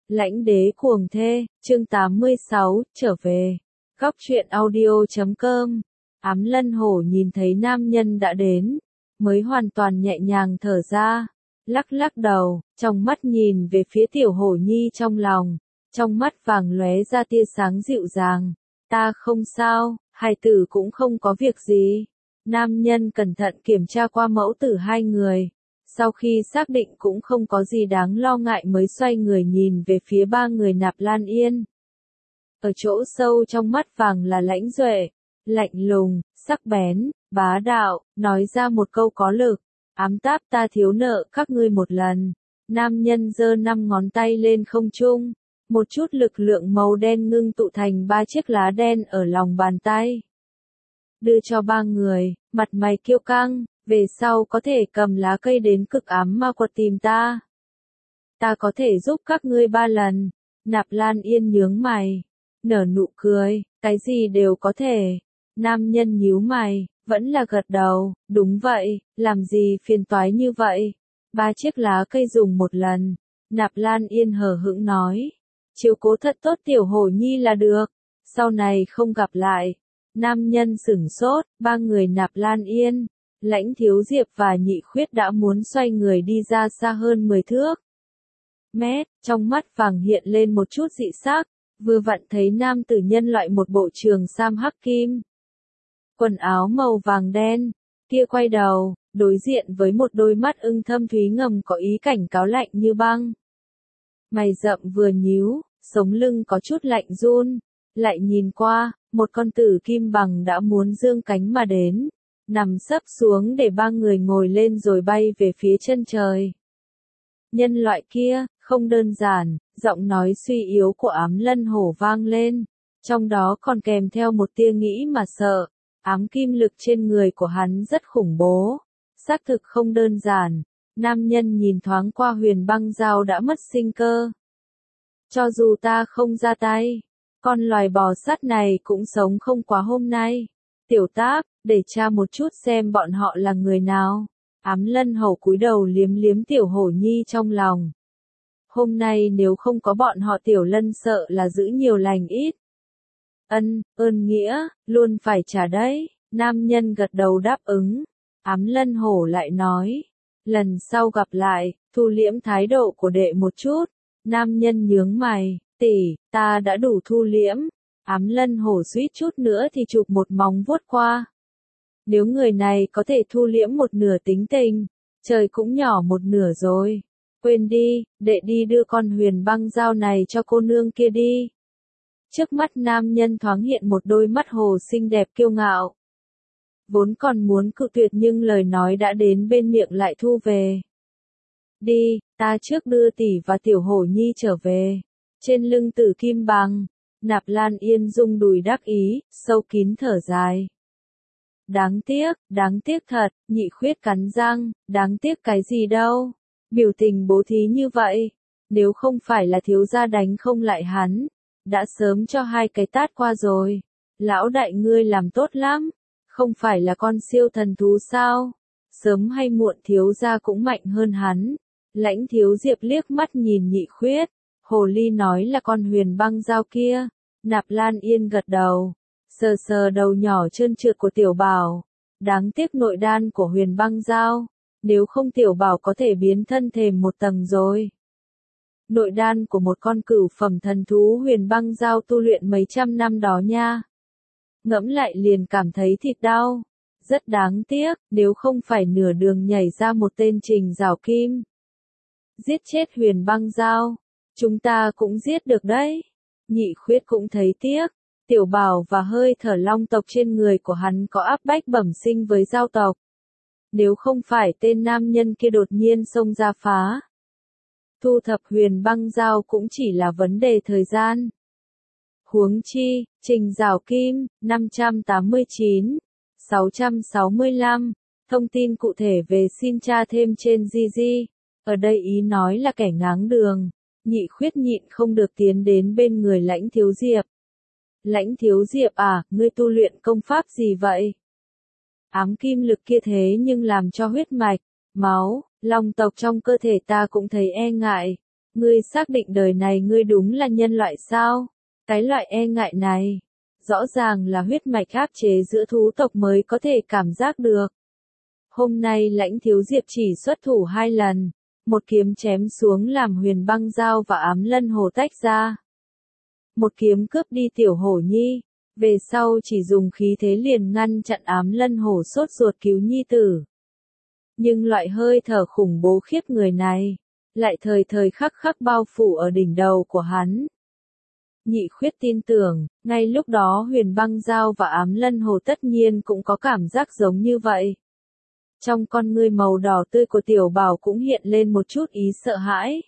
Lãnh đế cuồng thê, chương 86, trở về. Góc truyện audio.com. Ám Lân Hổ nhìn thấy nam nhân đã đến, mới hoàn toàn nhẹ nhàng thở ra, lắc lắc đầu, trong mắt nhìn về phía tiểu hổ nhi trong lòng, trong mắt vàng lóe ra tia sáng dịu dàng. Ta không sao, hài tử cũng không có việc gì. Nam nhân cẩn thận kiểm tra qua mẫu tử hai người. Sau khi xác định cũng không có gì đáng lo ngại mới xoay người nhìn về phía ba người Nạp Lan Yên. Ở chỗ sâu trong mắt vàng là lãnh duệ, lạnh lùng, sắc bén, bá đạo, nói ra một câu có lực. Ám táp ta thiếu nợ các ngươi một lần. Nam nhân giơ 5 ngón tay lên không trung. Một chút lực lượng màu đen ngưng tụ thành 3 chiếc lá đen ở lòng bàn tay. Đưa cho ba người, mặt mày kiêu căng, về sau có thể cầm lá cây đến cực ám ma quật tìm ta. Ta có thể giúp các ngươi 3 lần. Nạp Lan Yên nhướng mày, nở nụ cười, cái gì đều có thể. Nam nhân nhíu mày, vẫn là gật đầu, đúng vậy, làm gì phiền toái như vậy. 3 chiếc lá cây dùng một lần. Nạp Lan Yên hờ hững nói, chiếu cố thật tốt tiểu hổ nhi là được, sau này không gặp lại. Nam nhân sửng sốt, ba người Nạp Lan Yên, Lãnh Thiếu Diệp và Nhị Khuyết đã muốn xoay người đi ra xa hơn 10 thước. Trong mắt vàng hiện lên một chút dị sắc, vừa vặn thấy nam tử nhân loại một bộ trường sam hắc kim. Quần áo màu vàng đen, kia quay đầu, đối diện với một đôi mắt ưng thâm thúy ngầm có ý cảnh cáo lạnh như băng. Mày rậm vừa nhíu, sống lưng có chút lạnh run, lại nhìn qua, một con tử kim bằng đã muốn dương cánh mà đến, nằm sấp xuống để ba người ngồi lên rồi bay về phía chân trời. Nhân loại kia, không đơn giản, giọng nói suy yếu của Ám Lân Hổ vang lên, trong đó còn kèm theo một tia nghĩ mà sợ. Ám kim lực trên người của hắn rất khủng bố, xác thực không đơn giản. Nam nhân nhìn thoáng qua huyền băng dao đã mất sinh cơ. Cho dù ta không ra tay, con loài bò sát này cũng sống không quá hôm nay. Tiểu Táp, để tra một chút xem bọn họ là người nào. Ám Lân Hổ cúi đầu liếm liếm tiểu hổ nhi trong lòng. Hôm nay nếu không có bọn họ tiểu Lân sợ là giữ nhiều lành ít. Ơn nghĩa, luôn phải trả đấy. Nam nhân gật đầu đáp ứng. Ám Lân Hổ lại nói, lần sau gặp lại, thu liễm thái độ của đệ một chút. Nam nhân nhướng mày, tỷ, ta đã đủ thu liễm. Ám Lân Hổ suýt chút nữa thì chụp một móng vuốt qua. Nếu người này có thể thu liễm một nửa tính tình, trời cũng nhỏ một nửa rồi. Quên đi, đệ đi đưa con huyền băng dao này cho cô nương kia đi. Trước mắt nam nhân thoáng hiện một đôi mắt hồ xinh đẹp kiêu ngạo. Vốn còn muốn cự tuyệt nhưng lời nói đã đến bên miệng lại thu về. Đi, ta trước đưa tỷ và tiểu hổ nhi trở về. Trên lưng tử kim bằng, Nạp Lan Yên rung đùi đắc ý, sâu kín thở dài. Đáng tiếc thật, Nhị Khuyết cắn răng, đáng tiếc cái gì đâu. Biểu tình bố thí như vậy, nếu không phải là thiếu gia đánh không lại hắn, đã sớm cho 2 cái tát qua rồi. Lão đại ngươi làm tốt lắm, không phải là con siêu thần thú sao? Sớm hay muộn thiếu gia cũng mạnh hơn hắn. Lãnh Thiếu Diệp liếc mắt nhìn Nhị Khuyết, hồ ly nói là con huyền băng dao kia. Nạp Lan Yên gật đầu, sờ sờ đầu nhỏ trơn trượt của tiểu bảo. Đáng tiếc nội đan của huyền băng dao, nếu không tiểu bảo có thể biến thân thêm một tầng rồi. Nội đan của một con cửu phẩm thần thú huyền băng dao tu luyện mấy trăm năm đó nha. Ngẫm lại liền cảm thấy thịt đau. Rất đáng tiếc, nếu không phải nửa đường nhảy ra một tên Trình Giảo Kim. Giết chết huyền băng dao, chúng ta cũng giết được đấy. Nhị Khuyết cũng thấy tiếc, tiểu bảo và hơi thở long tộc trên người của hắn có áp bách bẩm sinh với giao tộc. Nếu không phải tên nam nhân kia đột nhiên xông ra phá, thu thập huyền băng dao cũng chỉ là vấn đề thời gian. Huống chi, Trình Giảo Kim, 589, 665, thông tin cụ thể về xin tra thêm trên GG, ở đây ý nói là kẻ ngáng đường. Nhị Khuyết nhịn không được tiến đến bên người Lãnh Thiếu Diệp. Lãnh Thiếu Diệp à, ngươi tu luyện công pháp gì vậy? Ám kim lực kia thế nhưng làm cho huyết mạch, máu, long tộc trong cơ thể ta cũng thấy e ngại. Ngươi xác định đời này ngươi đúng là nhân loại sao? Cái loại e ngại này, rõ ràng là huyết mạch áp chế giữa thú tộc mới có thể cảm giác được. Hôm nay Lãnh Thiếu Diệp chỉ xuất thủ 2 lần, một kiếm chém xuống làm Huyền Băng Dao và Ám Lân Hồ tách ra. Một kiếm cướp đi Tiểu Hổ Nhi, về sau chỉ dùng khí thế liền ngăn chặn Ám Lân Hổ sốt ruột cứu nhi tử. Nhưng loại hơi thở khủng bố khiếp người này, lại thời thời khắc khắc bao phủ ở đỉnh đầu của hắn. Nhị Khuyết tin tưởng, ngay lúc đó Huyền Băng Dao và Ám Lân Hồ tất nhiên cũng có cảm giác giống như vậy. Trong con ngươi màu đỏ tươi của Tiểu Bảo cũng hiện lên một chút ý sợ hãi.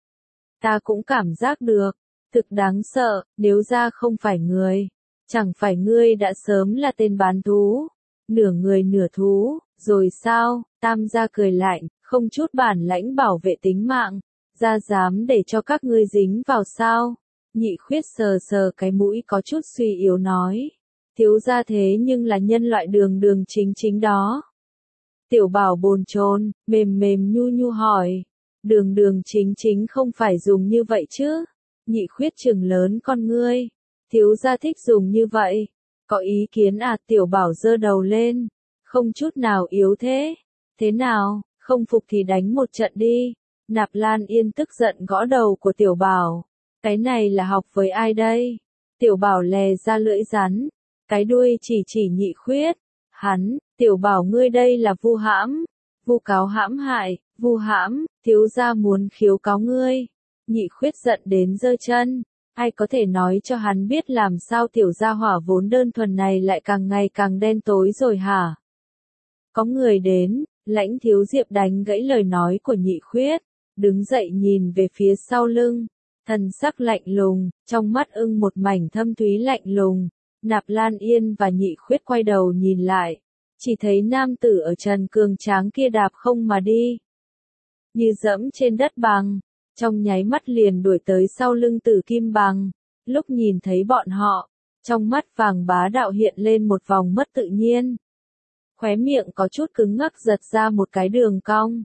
Ta cũng cảm giác được, thực đáng sợ, nếu ra không phải người, chẳng phải ngươi đã sớm là tên bán thú, nửa người nửa thú, rồi sao? Tam gia cười lạnh, không chút bản lãnh bảo vệ tính mạng, ra dám để cho các ngươi dính vào sao? Nhị Khuyết sờ sờ cái mũi có chút suy yếu nói, thiếu gia thế nhưng là nhân loại đường đường chính chính đó. Tiểu Bảo bồn chồn, mềm mềm nhu nhu hỏi, đường đường chính chính không phải dùng như vậy chứ? Nhị Khuyết trừng lớn con ngươi, thiếu gia thích dùng như vậy, có ý kiến à? Tiểu Bảo giơ đầu lên, không chút nào yếu thế, thế nào, không phục thì đánh một trận đi. Nạp Lan Yên tức giận gõ đầu của Tiểu Bảo, cái này là học với ai đây? Tiểu Bảo lè ra lưỡi rắn, cái đuôi chỉ Nhị Khuyết, hắn, Tiểu Bảo ngươi đây là vu hãm, vu cáo hãm hại, vu hãm, thiếu gia muốn khiếu cáo ngươi. Nhị Khuyết giận đến giơ chân, ai có thể nói cho hắn biết làm sao tiểu gia hỏa vốn đơn thuần này lại càng ngày càng đen tối rồi hả? Có người đến, Lãnh Thiếu Diệp đánh gãy lời nói của Nhị Khuyết, đứng dậy nhìn về phía sau lưng, thần sắc lạnh lùng, trong mắt ưng một mảnh thâm thúy lạnh lùng. Nạp Lan Yên và Nhị Khuyết quay đầu nhìn lại, chỉ thấy nam tử ở trần cường tráng kia đạp không mà đi, như dẫm trên đất bằng, trong nháy mắt liền đuổi tới sau lưng Tử Kim Bằng. Lúc nhìn thấy bọn họ, trong mắt Vàng Bá Đạo hiện lên một vòng mất tự nhiên. Khóe miệng có chút cứng ngắc giật ra một cái đường cong.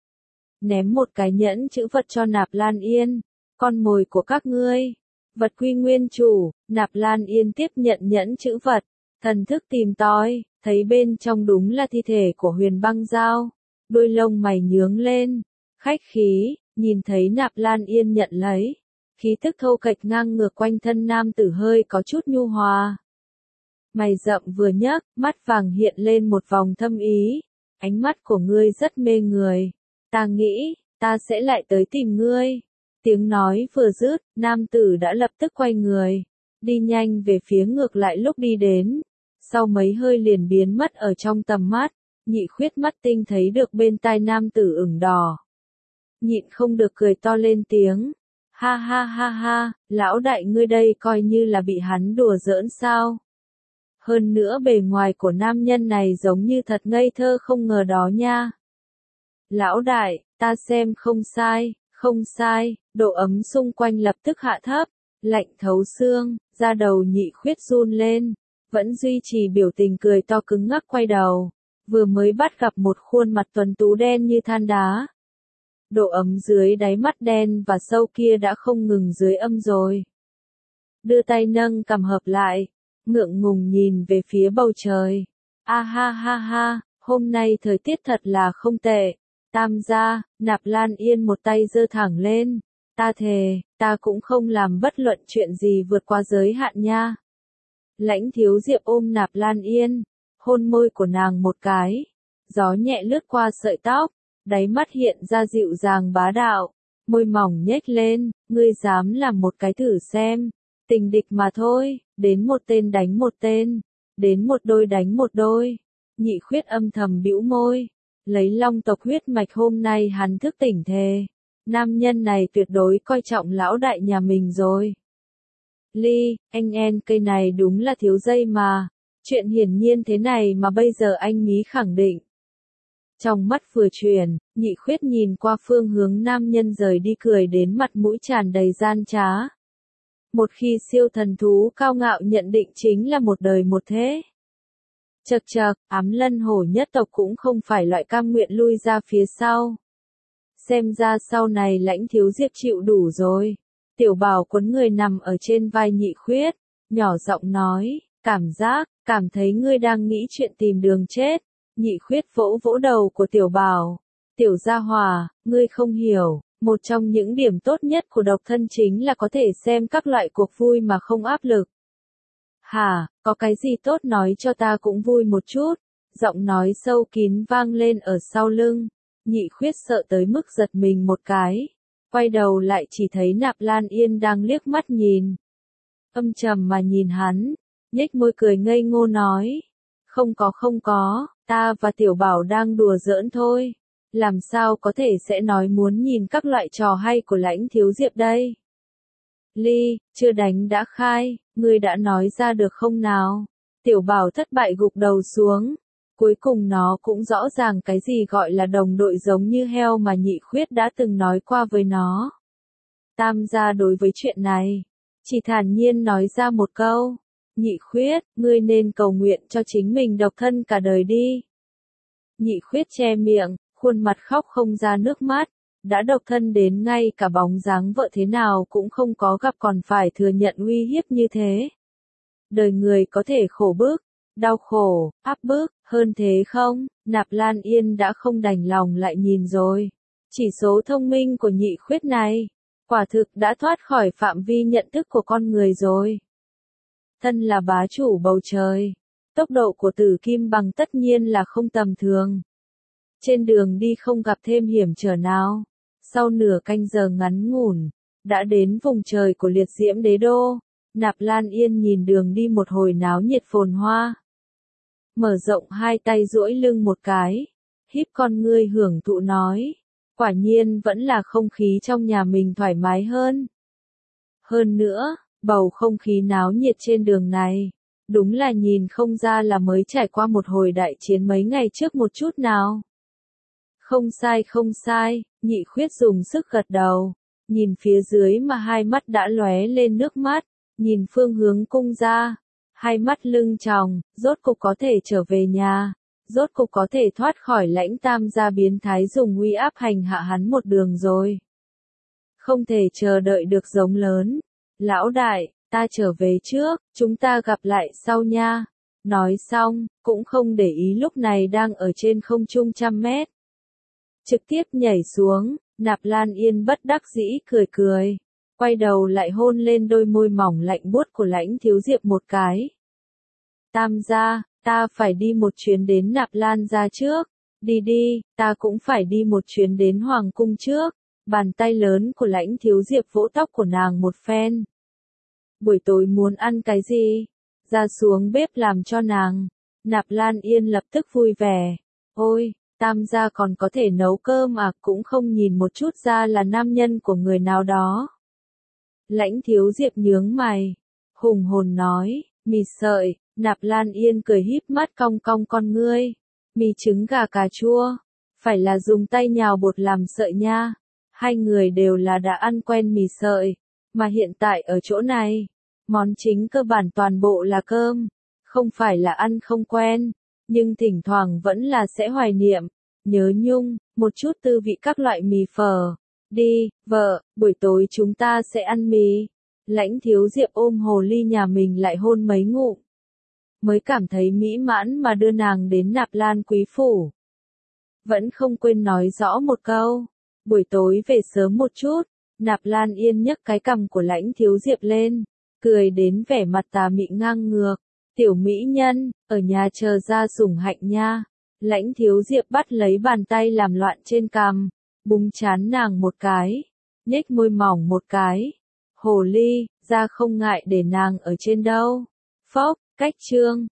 Ném một cái nhẫn chữ vật cho Nạp Lan Yên, con mồi của các ngươi. Vật quy nguyên chủ. Nạp Lan Yên tiếp nhận nhẫn chữ vật, thần thức tìm tòi, thấy bên trong đúng là thi thể của Huyền Băng Dao. Đôi lông mày nhướng lên, khách khí, nhìn thấy Nạp Lan Yên nhận lấy, khí tức thô kệch ngang ngược quanh thân nam tử hơi có chút nhu hòa. Mày rậm vừa nhấc, mắt vàng hiện lên một vòng thâm ý, ánh mắt của ngươi rất mê người, ta nghĩ, ta sẽ lại tới tìm ngươi. Tiếng nói vừa dứt, nam tử đã lập tức quay người, đi nhanh về phía ngược lại lúc đi đến, sau mấy hơi liền biến mất ở trong tầm mắt. Nhị Khuyết mắt tinh thấy được bên tai nam tử ửng đỏ, nhịn không được cười to lên tiếng, ha ha ha ha, lão đại ngươi đây coi như là bị hắn đùa giỡn sao? Hơn nữa bề ngoài của nam nhân này giống như thật ngây thơ không ngờ đó nha. Lão đại, ta xem không sai, không sai, độ ấm xung quanh lập tức hạ thấp, lạnh thấu xương, da đầu Nhị Khuyết run lên, vẫn duy trì biểu tình cười to cứng ngắc quay đầu, vừa mới bắt gặp một khuôn mặt tuấn tú đen như than đá. Độ ấm dưới đáy mắt đen và sâu kia đã không ngừng dưới âm rồi. Đưa tay nâng cằm hợp lại, ngượng ngùng nhìn về phía bầu trời. A ha ha ha, hôm nay thời tiết thật là không tệ. Tam gia, Nạp Lan Yên một tay giơ thẳng lên. Ta thề, ta cũng không làm bất luận chuyện gì vượt qua giới hạn nha. Lãnh Thiếu Diệp ôm Nạp Lan Yên, hôn môi của nàng một cái. Gió nhẹ lướt qua sợi tóc, đáy mắt hiện ra dịu dàng bá đạo, môi mỏng nhếch lên, ngươi dám làm một cái thử xem. Tình địch mà thôi, đến một tên đánh một tên, đến một đôi đánh một đôi. Nhị Khuyết âm thầm bĩu môi, lấy long tộc huyết mạch hôm nay hắn thức tỉnh thề. Nam nhân này tuyệt đối coi trọng lão đại nhà mình rồi. Ly, anh en cây này đúng là thiếu dây mà. Chuyện hiển nhiên thế này mà bây giờ anh mí khẳng định. Trong mắt vừa chuyển, Nhị Khuyết nhìn qua phương hướng nam nhân rời đi cười đến mặt mũi tràn đầy gian trá. Một khi siêu thần thú cao ngạo nhận định chính là một đời một thế. Chậc chậc, Ám Lân Hổ nhất tộc cũng không phải loại cam nguyện lui ra phía sau. Xem ra sau này Lãnh Thiếu Diệp chịu đủ rồi. Tiểu Bảo quấn người nằm ở trên vai Nhị Khuyết, nhỏ giọng nói, cảm thấy ngươi đang nghĩ chuyện tìm đường chết. Nhị Khuyết vỗ vỗ đầu của Tiểu Bảo. Tiểu gia hòa, ngươi không hiểu, một trong những điểm tốt nhất của độc thân chính là có thể xem các loại cuộc vui mà không áp lực. Hả, có cái gì tốt nói cho ta cũng vui một chút. Giọng nói sâu kín vang lên ở sau lưng. Nhị Khuyết sợ tới mức giật mình một cái. Quay đầu lại chỉ thấy Nạp Lan Yên đang liếc mắt nhìn. Âm trầm mà nhìn hắn, nhếch môi cười ngây ngô nói. Không có, ta và Tiểu Bảo đang đùa giỡn thôi. Làm sao có thể sẽ nói muốn nhìn các loại trò hay của Lãnh Thiếu Diệp đây? Ly, chưa đánh đã khai, ngươi đã nói ra được không nào? Tiểu Bảo thất bại gục đầu xuống. Cuối cùng nó cũng rõ ràng cái gì gọi là đồng đội giống như heo mà Nhị Khuyết đã từng nói qua với nó. Tam gia đối với chuyện này, chỉ thản nhiên nói ra một câu. Nhị Khuyết, ngươi nên cầu nguyện cho chính mình độc thân cả đời đi. Nhị Khuyết che miệng, khuôn mặt khóc không ra nước mắt. Đã độc thân đến ngay cả bóng dáng vợ thế nào cũng không có gặp còn phải thừa nhận uy hiếp như thế. Đời người có thể khổ bức, đau khổ, áp bức, hơn thế không? Nạp Lan Yên đã không đành lòng lại nhìn rồi. Chỉ số thông minh của Nhị Khuyết này, quả thực đã thoát khỏi phạm vi nhận thức của con người rồi. Thân là bá chủ bầu trời, tốc độ của Tử Kim Bằng tất nhiên là không tầm thường. Trên đường đi không gặp thêm hiểm trở nào. Sau nửa canh giờ ngắn ngủn, đã đến vùng trời của liệt diễm đế đô. Nạp Lan Yên nhìn đường đi một hồi náo nhiệt phồn hoa. Mở rộng hai tay duỗi lưng một cái, híp con ngươi hưởng thụ nói. Quả nhiên vẫn là không khí trong nhà mình thoải mái hơn. Hơn nữa, bầu không khí náo nhiệt trên đường này, đúng là nhìn không ra là mới trải qua một hồi đại chiến mấy ngày trước một chút nào. Không sai, Nhị Khuyết dùng sức gật đầu, nhìn phía dưới mà hai mắt đã lóe lên nước mắt, nhìn phương hướng cung ra, hai mắt lưng tròng, rốt cục có thể trở về nhà, rốt cục có thể thoát khỏi Lãnh Tam gia biến thái dùng uy áp hành hạ hắn một đường rồi. Không thể chờ đợi được giống lớn. Lão đại, ta trở về trước, chúng ta gặp lại sau nha. Nói xong, cũng không để ý lúc này đang ở trên không trung 100 mét. Trực tiếp nhảy xuống, Nạp Lan Yên bất đắc dĩ cười, quay đầu lại hôn lên đôi môi mỏng lạnh buốt của Lãnh Thiếu Diệp một cái. Tam gia, ta phải đi một chuyến đến Nạp Lan gia trước. Đi, ta cũng phải đi một chuyến đến Hoàng cung trước. Bàn tay lớn của Lãnh Thiếu Diệp vỗ tóc của nàng một phen. Buổi tối muốn ăn cái gì? Ra xuống bếp làm cho nàng. Nạp Lan Yên lập tức vui vẻ. Ôi, Tam gia còn có thể nấu cơm à, cũng không nhìn một chút ra là nam nhân của người nào đó. Lãnh Thiếu Diệp nhướng mày, hùng hồn nói, mì sợi. Nạp Lan Yên cười híp mắt cong cong con ngươi. Mì trứng gà cà chua, phải là dùng tay nhào bột làm sợi nha. Hai người đều là đã ăn quen mì sợi, mà hiện tại ở chỗ này, món chính cơ bản toàn bộ là cơm, không phải là ăn không quen, nhưng thỉnh thoảng vẫn là sẽ hoài niệm, nhớ nhung, một chút tư vị các loại mì phở. Đi, vợ, buổi tối chúng ta sẽ ăn mì. Lãnh Thiếu Diệp ôm hồ ly nhà mình lại hôn mấy ngụm, mới cảm thấy mỹ mãn mà đưa nàng đến Nạp Lan quý phủ. Vẫn không quên nói rõ một câu, buổi tối về sớm một chút. Nạp Lan Yên nhấc cái cằm của Lãnh Thiếu Diệp lên, cười đến vẻ mặt tà mị ngang ngược. Tiểu mỹ nhân, ở nhà chờ ra sủng hạnh nha. Lãnh Thiếu Diệp bắt lấy bàn tay làm loạn trên cằm, búng chán nàng một cái, nhếch môi mỏng một cái. Hồ ly, ra không ngại để nàng ở trên đâu. Phốc, cách chương.